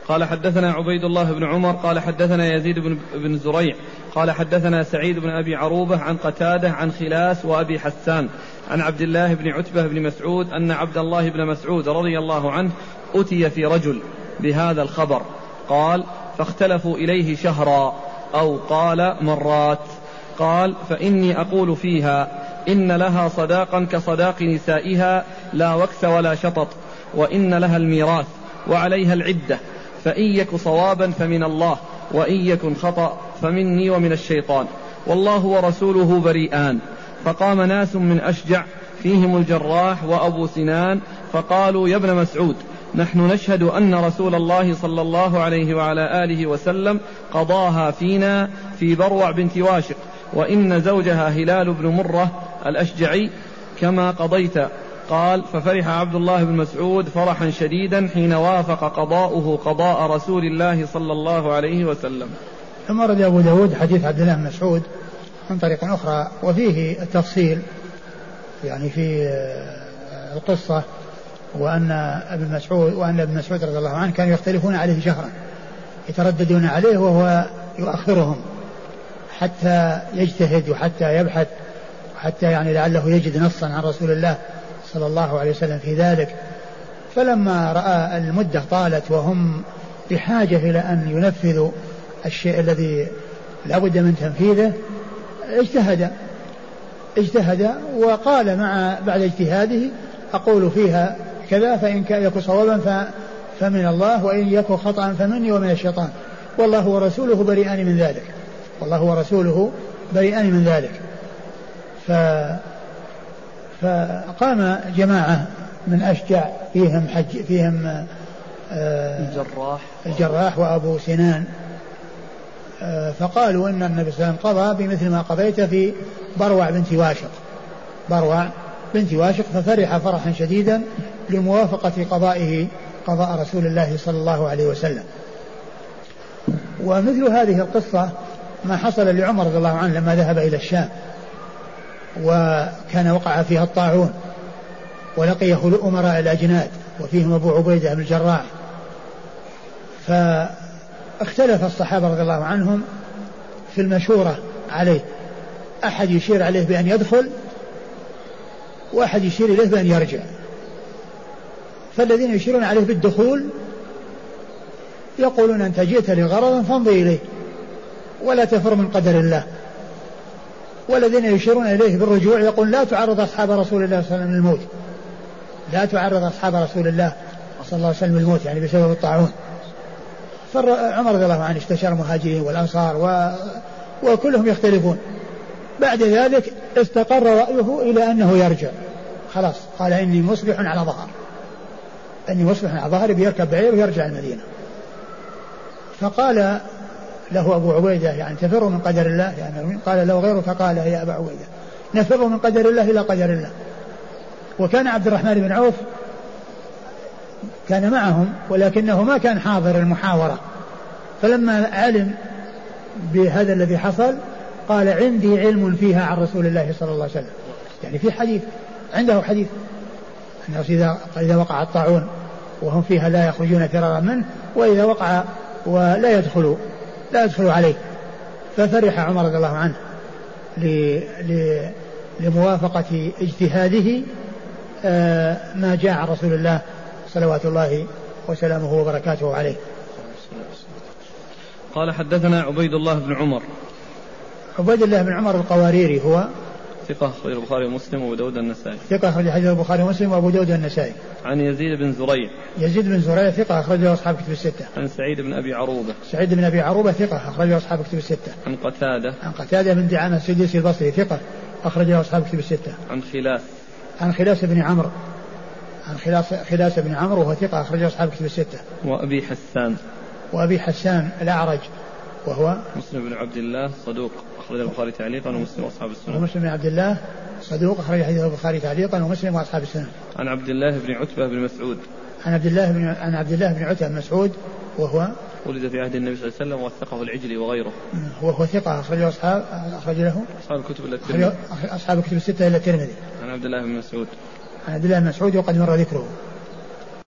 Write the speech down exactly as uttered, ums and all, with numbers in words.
قال حدثنا عبيد الله بن عمر قال حدثنا يزيد بن, بن زريع قال حدثنا سعيد بن أبي عروبة عن قتادة عن خلاس وأبي حسان عن عبد الله بن عتبة بن مسعود أن عبد الله بن مسعود رضي الله عنه أتي في رجل بهذا الخبر قال فاختلفوا إليه شهرا أو قال مرات. قال فإني أقول فيها إن لها صداقا كصداق نسائها لا وكس ولا شطط، وإن لها الميراث وعليها العدة، فإن يك صوابا فمن الله وإن يكن خطأ فمني ومن الشيطان، والله ورسوله بريئان. فقام ناس من أشجع فيهم الجراح وأبو سنان فقالوا يا ابن مسعود نحن نشهد أن رسول الله صلى الله عليه وعلى آله وسلم قضاها فينا في بروع بنت واشق، وإن زوجها هلال بن مرة الأشجعي كما قضيت. قال ففرح عبد الله بن مسعود فرحا شديدا حين وافق قضاؤه قضاء رسول الله صلى الله عليه وسلم. ثم رد أبو داود حديث عبد الله بن مسعود من طريق أخرى وفيه التفصيل يعني في القصة، وأن ابن مسعود وأن ابن مسعود رضي الله عنه كانوا يختلفون عليه شهرا، يترددون عليه وهو يؤخرهم حتى يجتهد وحتى يبحث حتى يعني لعله يجد نصا عن رسول الله صلى الله عليه وسلم في ذلك. فلما رأى المدة طالت وهم بحاجة إلى أن ينفذوا الشيء الذي لا بد من تنفيذه اجتهد اجتهد وقال مع بعد اجتهاده أقول فيها كذا فإن يكن صوابا فمن الله وإن يكن خطأ فمني ومن الشيطان، والله ورسوله بريئان من ذلك والله ورسوله بريئان من ذلك. ف فقام جماعة من أشجع فيهم حج فيهم آه الجراح الجراح وأبو سنان آه فقالوا إن النبي صلى الله عليه وسلم قضى بمثل ما قضيت في بروع بنت واشق بروع بنت واشق ففرح فرحا شديدا لموافقة قضائه قضاء رسول الله صلى الله عليه وسلم. ومثل هذه القصة ما حصل لعمر رضي الله عنه لما ذهب إلى الشام وكان وقع فيها الطاعون ولقيه أمراء الأجناد وفيهم أبو عبيدة بن الجراح، فاختلف الصحابة رضي الله عنهم في المشورة عليه، أحد يشير عليه بأن يدخل وأحد يشير إليه بأن يرجع. فالذين يشيرون عليه بالدخول يقولون أنت جئت لغرض فامضي إليه ولا تفر من قدر الله، والذين يشيرون إليه بالرجوع يقول لا تعرض أصحاب رسول الله صلى الله عليه وسلم للموت لا تعرض أصحاب رسول الله صلى الله عليه وسلم للموت يعني بسبب الطاعون. فعمر رضي الله عنه استشار المهاجرين والأنصار و... وكلهم يختلفون. بعد ذلك استقر رأيه إلى أنه يرجع، خلاص قال إني مصبح على ظهر إني مصبح على ظهر بيركب بعير ويرجع المدينة. فقال له أبو عبيدة يعني تفر من قدر الله، يعني قال له غيره فقال يا أبا عبيدة نفر من قدر الله إلى قدر الله. وكان عبد الرحمن بن عوف كان معهم ولكنه ما كان حاضر المحاورة، فلما علم بهذا الذي حصل قال عندي علم فيها عن رسول الله صلى الله عليه وسلم، يعني في حديث عنده حديث أنه إذا وقع الطاعون وهم فيها لا يخرجون فرارا منه، وإذا وقع ولا يدخلوا لا يدخلوا عليه. ففرح عمر رضي الله عنه لموافقة اجتهاده ما جاء عن رسول الله صلوات الله وسلامه وبركاته عليه. قال حدثنا عبيد الله بن عمر. عبيد الله بن عمر القواريري هو ثقة أخرج البخاري ومسلم وأبو داود النسائي. ثقة أخرج حديث البخاري ومسلم وأبو داود النسائي. عن يزيد بن زريع. يزيد بن زريع ثقة أخرجه أصحاب كتب الستة. عن سعيد بن أبي عروبة. سعيد بن أبي عروبة ثقة أخرجه أصحاب كتب الستة. عن قتادة. عن قتادة بن دعامة السدوسي البصري ثقة أخرجه أصحاب كتب الستة. عن خلاس. عن خلاس بن عمرو. عن خلاس خلاس بن عمرو وهو ثقة أخرجه أصحاب كتب الستة. وأبي حسان. وأبي حسان الأعرج وهو مسلم بن عبد الله صدوق أخرج البخاري تعليقا ومسلم وأصحاب السنن. ومسلم بن عبد الله صدوق أخرج حديث البخاري تعليقا ومسلم وأصحاب السنن. عن عبد الله بن عتبة بن مسعود. عن عبد الله بن عن عبد الله بن عتبة بن مسعود وهو ولد في عهد النبي صلى الله عليه وسلم ووثقه العجلي وغيره. وهو ثقة أخرجه أصحاب أخرج له أصحاب الكتب الترمذي. أصحاب الكتب الستة إلى الترمذي. عن عبد الله بن مسعود. عن عبد الله بن مسعود وقد مر ذكره.